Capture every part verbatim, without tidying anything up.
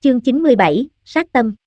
Chương chín mươi bảy, sát tâm.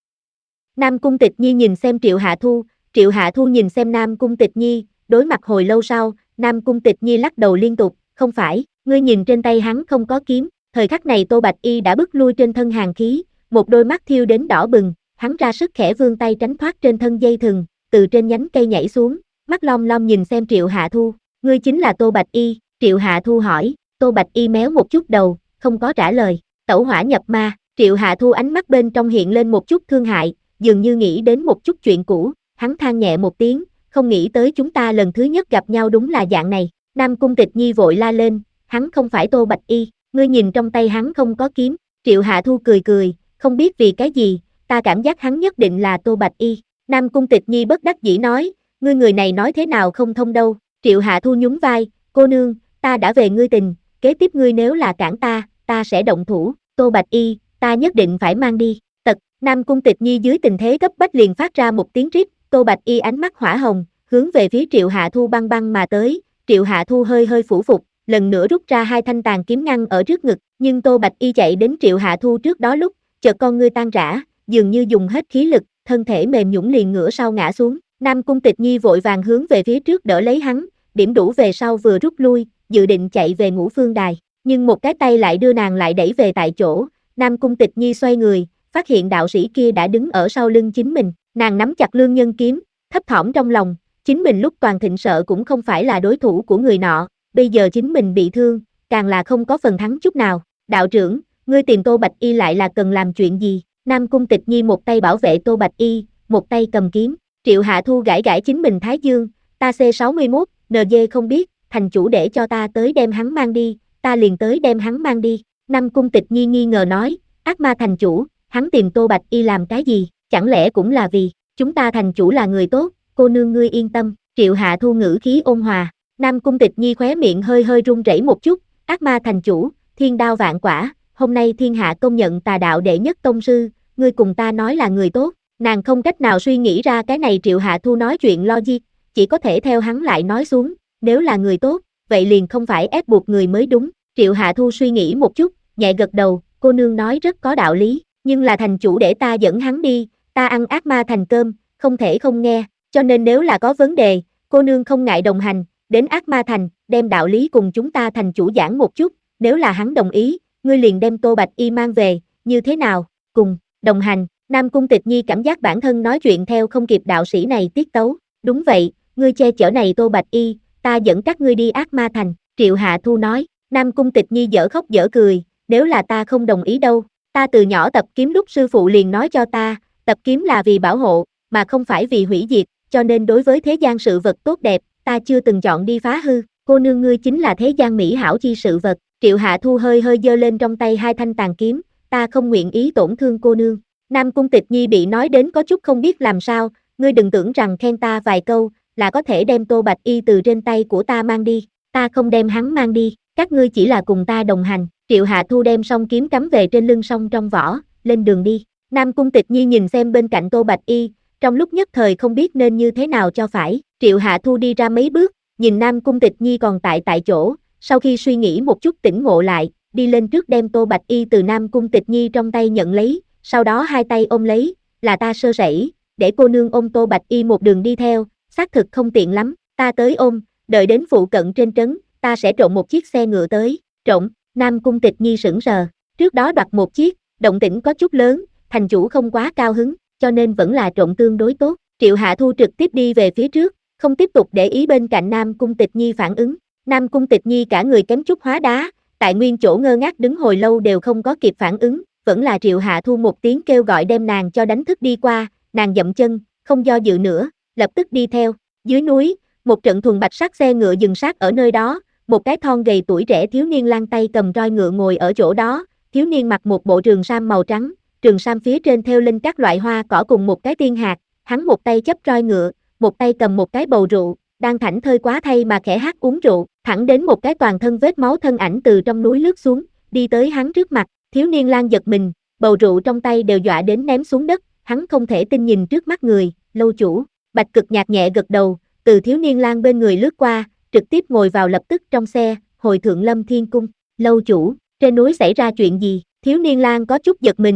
Nam Cung Tịch Nhi nhìn xem Triệu Hạ Thu, Triệu Hạ Thu nhìn xem Nam Cung Tịch Nhi, đối mặt hồi lâu sau, Nam Cung Tịch Nhi lắc đầu liên tục, không phải, ngươi nhìn trên tay hắn không có kiếm, thời khắc này Tô Bạch Y đã bức lui trên thân hàn khí, một đôi mắt thiêu đến đỏ bừng, hắn ra sức khẽ vươn tay tránh thoát trên thân dây thừng, từ trên nhánh cây nhảy xuống, mắt long long nhìn xem Triệu Hạ Thu, ngươi chính là Tô Bạch Y, Triệu Hạ Thu hỏi, Tô Bạch Y méo một chút đầu, không có trả lời, tẩu hỏa nhập ma. Triệu Hạ Thu ánh mắt bên trong hiện lên một chút thương hại, dường như nghĩ đến một chút chuyện cũ, hắn than nhẹ một tiếng, không nghĩ tới chúng ta lần thứ nhất gặp nhau đúng là dạng này. Nam Cung Tịch Nhi vội la lên, hắn không phải Tô Bạch Y, ngươi nhìn trong tay hắn không có kiếm. Triệu Hạ Thu cười cười, không biết vì cái gì, ta cảm giác hắn nhất định là Tô Bạch Y. Nam Cung Tịch Nhi bất đắc dĩ nói, ngươi người này nói thế nào không thông đâu. Triệu Hạ Thu nhún vai, cô nương, ta đã về ngươi tình, kế tiếp ngươi nếu là cản ta, ta sẽ động thủ. Tô Bạch Y, ta nhất định phải mang đi. Tật, Nam Cung Tịch Nhi dưới tình thế cấp bách liền phát ra một tiếng rít, Tô Bạch Y ánh mắt hỏa hồng, hướng về phía Triệu Hạ Thu băng băng mà tới, Triệu Hạ Thu hơi hơi phủ phục, lần nữa rút ra hai thanh tàn kiếm ngăn ở trước ngực, nhưng Tô Bạch Y chạy đến Triệu Hạ Thu trước đó lúc, chợt con ngươi tan rã, dường như dùng hết khí lực, thân thể mềm nhũn liền ngửa sau ngã xuống, Nam Cung Tịch Nhi vội vàng hướng về phía trước đỡ lấy hắn, điểm đủ về sau vừa rút lui, dự định chạy về Ngũ Phương Đài, nhưng một cái tay lại đưa nàng lại đẩy về tại chỗ. Nam Cung Tịch Nhi xoay người, phát hiện đạo sĩ kia đã đứng ở sau lưng chính mình, nàng nắm chặt lương nhân kiếm, thấp thỏm trong lòng, chính mình lúc toàn thịnh sợ cũng không phải là đối thủ của người nọ, bây giờ chính mình bị thương, càng là không có phần thắng chút nào. Đạo trưởng, ngươi tìm Tô Bạch Y lại là cần làm chuyện gì? Nam Cung Tịch Nhi một tay bảo vệ Tô Bạch Y, một tay cầm kiếm. Triệu Hạ Thu gãi gãi chính mình thái dương, ta C sáu mươi mốt, en giê không biết, thành chủ để cho ta tới đem hắn mang đi, ta liền tới đem hắn mang đi. Nam Cung Tịch Nhi nghi ngờ nói, ác ma thành chủ, hắn tìm Tô Bạch Y làm cái gì, chẳng lẽ cũng là vì, chúng ta thành chủ là người tốt, cô nương ngươi yên tâm. Triệu Hạ Thu ngữ khí ôn hòa. Nam Cung Tịch Nhi khóe miệng hơi hơi run rẩy một chút, ác ma thành chủ, thiên đao vạn quả, hôm nay thiên hạ công nhận tà đạo đệ nhất tông sư, ngươi cùng ta nói là người tốt, nàng không cách nào suy nghĩ ra cái này. Triệu Hạ Thu nói chuyện logic, chỉ có thể theo hắn lại nói xuống, nếu là người tốt, vậy liền không phải ép buộc người mới đúng. Triệu Hạ Thu suy nghĩ một chút, nhẹ gật đầu, cô nương nói rất có đạo lý, nhưng là thành chủ để ta dẫn hắn đi, ta ăn ác ma thành cơm, không thể không nghe, cho nên nếu là có vấn đề, cô nương không ngại đồng hành, đến ác ma thành, đem đạo lý cùng chúng ta thành chủ giảng một chút, nếu là hắn đồng ý, ngươi liền đem Tô Bạch Y mang về, như thế nào, cùng, đồng hành. Nam Cung Tịch Nhi cảm giác bản thân nói chuyện theo không kịp đạo sĩ này tiết tấu, đúng vậy, ngươi che chở này Tô Bạch Y, ta dẫn các ngươi đi ác ma thành, Triệu Hạ Thu nói. Nam Cung Tịch Nhi dở khóc dở cười, nếu là ta không đồng ý đâu, ta từ nhỏ tập kiếm lúc sư phụ liền nói cho ta, tập kiếm là vì bảo hộ, mà không phải vì hủy diệt, cho nên đối với thế gian sự vật tốt đẹp, ta chưa từng chọn đi phá hư, cô nương ngươi chính là thế gian mỹ hảo chi sự vật. Triệu Hạ Thu hơi hơi giơ lên trong tay hai thanh tàn kiếm, ta không nguyện ý tổn thương cô nương. Nam Cung Tịch Nhi bị nói đến có chút không biết làm sao, ngươi đừng tưởng rằng khen ta vài câu, là có thể đem Tô Bạch Y từ trên tay của ta mang đi, ta không đem hắn mang đi, các ngươi chỉ là cùng ta đồng hành. Triệu Hạ Thu đem song kiếm cắm về trên lưng song trong vỏ, lên đường đi. Nam Cung Tịch Nhi nhìn xem bên cạnh Tô Bạch Y, trong lúc nhất thời không biết nên như thế nào cho phải. Triệu Hạ Thu đi ra mấy bước, nhìn Nam Cung Tịch Nhi còn tại tại chỗ, sau khi suy nghĩ một chút tỉnh ngộ lại, đi lên trước đem Tô Bạch Y từ Nam Cung Tịch Nhi trong tay nhận lấy, sau đó hai tay ôm lấy, là ta sơ sẩy, để cô nương ôm Tô Bạch Y một đường đi theo, xác thực không tiện lắm, ta tới ôm, đợi đến phụ cận trên trấn, ta sẽ trộn một chiếc xe ngựa tới. Trộn? Nam Cung Tịch Nhi sững sờ, trước đó đoạt một chiếc, động tĩnh có chút lớn, thành chủ không quá cao hứng, cho nên vẫn là trộn tương đối tốt. Triệu Hạ Thu trực tiếp đi về phía trước, không tiếp tục để ý bên cạnh Nam Cung Tịch Nhi phản ứng. Nam Cung Tịch Nhi cả người kém chút hóa đá, tại nguyên chỗ ngơ ngác đứng hồi lâu đều không có kịp phản ứng, vẫn là Triệu Hạ Thu một tiếng kêu gọi đem nàng cho đánh thức đi qua, nàng dậm chân, không do dự nữa, lập tức đi theo. Dưới núi, một trận thuần bạch sắc xe ngựa dừng sát ở nơi đó, một cái thon gầy tuổi trẻ thiếu niên lang tay cầm roi ngựa ngồi ở chỗ đó, thiếu niên mặc một bộ trường sam màu trắng, trường sam phía trên thêu lên các loại hoa cỏ cùng một cái tiên hạt, hắn một tay chấp roi ngựa, một tay cầm một cái bầu rượu, đang thảnh thơi quá thay mà khẽ hát uống rượu, thẳng đến một cái toàn thân vết máu thân ảnh từ trong núi lướt xuống, đi tới hắn trước mặt, thiếu niên lang giật mình, bầu rượu trong tay đều dọa đến ném xuống đất, hắn không thể tin nhìn trước mắt người, lâu chủ. Bạch Cực nhạt nhẹ gật đầu, từ thiếu niên lang bên người lướt qua, trực tiếp ngồi vào lập tức trong xe, hồi thượng Lâm Thiên Cung. Lâu chủ, trên núi xảy ra chuyện gì? Thiếu niên lang có chút giật mình,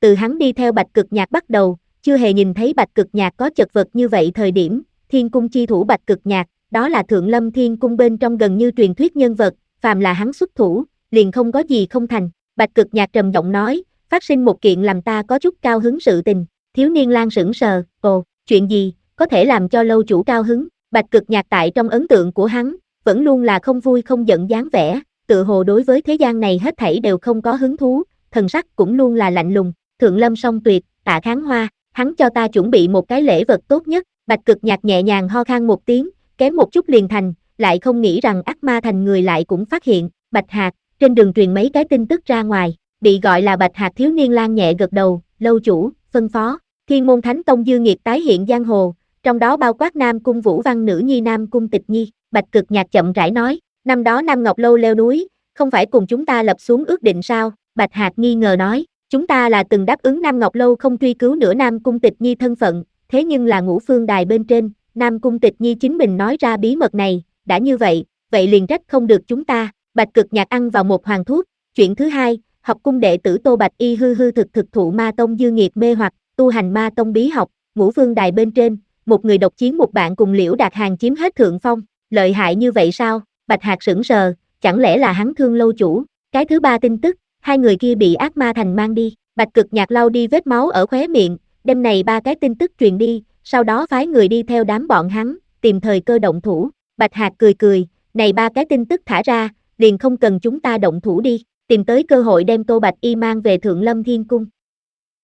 từ hắn đi theo Bạch Cực Nhạc bắt đầu, chưa hề nhìn thấy Bạch Cực Nhạc có chật vật như vậy thời điểm, Thiên Cung chi thủ Bạch Cực Nhạc, đó là Thượng Lâm Thiên Cung bên trong gần như truyền thuyết nhân vật, phàm là hắn xuất thủ, liền không có gì không thành. Bạch Cực Nhạc trầm giọng nói, phát sinh một kiện làm ta có chút cao hứng sự tình. Thiếu niên lang sững sờ, ồ, chuyện gì, có thể làm cho lâu chủ cao hứng. Bạch Cực Nhạc tại trong ấn tượng của hắn, vẫn luôn là không vui không giận dáng vẻ, tự hồ đối với thế gian này hết thảy đều không có hứng thú, thần sắc cũng luôn là lạnh lùng. Thượng Lâm song tuyệt, Tạ Kháng Hoa, hắn cho ta chuẩn bị một cái lễ vật tốt nhất. Bạch Cực Nhạc nhẹ nhàng ho khan một tiếng, kém một chút liền thành, lại không nghĩ rằng ác ma thành người lại cũng phát hiện. Bạch Hạc, trên đường truyền mấy cái tin tức ra ngoài, bị gọi là Bạch Hạc thiếu niên lang nhẹ gật đầu, lâu chủ, phân phó. Thiên Môn Thánh Tông dư nghiệt tái hiện giang hồ, trong đó bao quát Nam Cung Vũ Văn nữ nhi Nam Cung Tịch Nhi. Bạch Cực Nhạc chậm rãi nói, năm đó Nam Ngọc Lâu leo núi, không phải cùng chúng ta lập xuống ước định sao? Bạch Hạc nghi ngờ nói, chúng ta là từng đáp ứng Nam Ngọc Lâu không truy cứu nữa Nam Cung Tịch Nhi thân phận, thế nhưng là Ngũ Phương Đài bên trên, Nam Cung Tịch Nhi chính mình nói ra bí mật này, đã như vậy, vậy liền trách không được chúng ta. Bạch Cực Nhạc ăn vào một hoàng thuốc. Chuyện thứ hai, học cung đệ tử Tô Bạch Y hư hư thực thực thụ ma tông dư nghiệt mê hoặc, tu hành ma tông bí học, Ngũ Phương Đài bên trên, một người độc chiến một bạn cùng Liễu Đạt Hàng chiếm hết thượng phong, lợi hại như vậy sao? Bạch Hạc sững sờ, chẳng lẽ là hắn thương lâu chủ? Cái thứ ba tin tức, hai người kia bị ác ma thành mang đi. Bạch Cực Nhạc lau đi vết máu ở khóe miệng, đêm này ba cái tin tức truyền đi, sau đó phái người đi theo đám bọn hắn, tìm thời cơ động thủ. Bạch Hạc cười cười, này ba cái tin tức thả ra, liền không cần chúng ta động thủ đi, tìm tới cơ hội đem Tô Bạch Y mang về Thượng Lâm Thiên Cung.